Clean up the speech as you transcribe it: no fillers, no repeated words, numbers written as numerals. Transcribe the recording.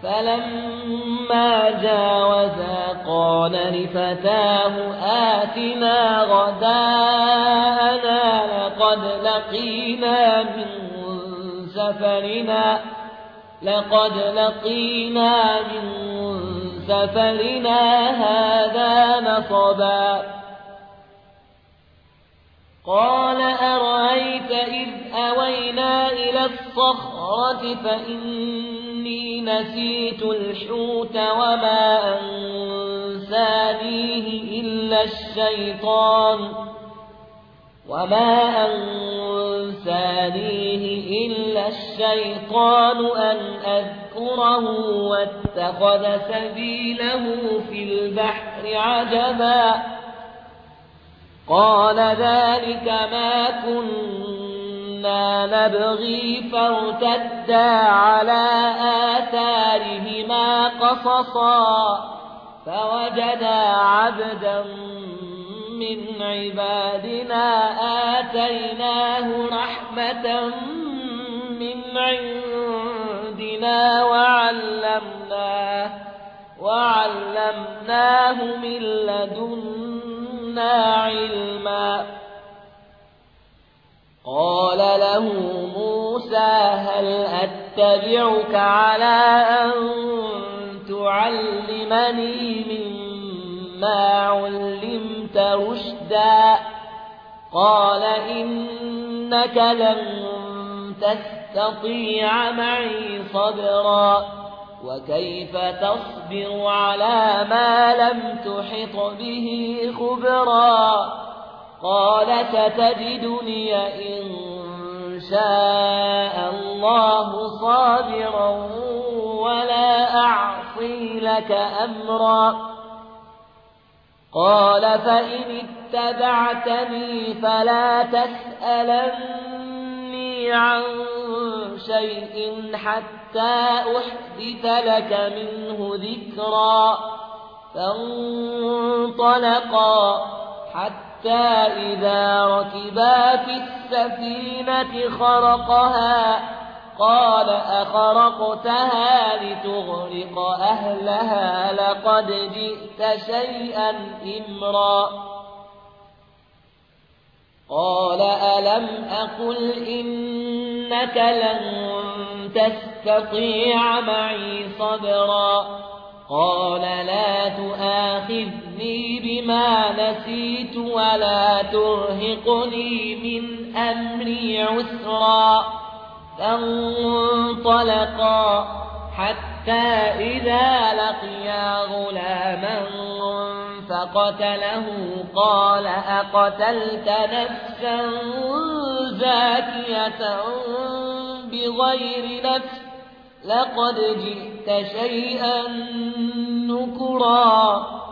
فلما جاوزا قال لفتاه آتنا غداءنا لقد لقينا من سفرنا هذا نصبا قال أرأيت إذ أوينا إلى الصخرة فإني نسيت الحوت وما أنسانيه إلا الشيطان أن أذكره واتخذ سبيله في البحر عجبا قال ذلك ما كنا نبغي فارتدا على آثارهما قصصا فوجدا عبدا من عبادنا آتيناه رحمة من عندنا وعلمناه من لدنا علما قال له موسى هل أتبعك على أن تعلمني مما علمت رشدا قال إنك لن تستطيع معي صبرا وكيف تصبر على ما لم تحط به خبرا قال ستجدني إن شاء الله صابرا ولا أعصي لك أمرا قال فإن اتبعتني فلا تسألني عن شيء حتى أحدث لك منه ذكرا فانطلقا حتى إذا ركبا في السفينة خرقها قال أخرقتها لتغرق أهلها لقد جئت شيئا إمرا قال ألم أقل إنك لن تستطيع معي صبرا قال لا تؤاخذني بما نسيت ولا ترهقني من أمري عسرا فانطلقا حتى إذا لقيا غلاما فقتله قال أقتلت نفسا زاكية بغير نفس لقد جئت شيئا نكرا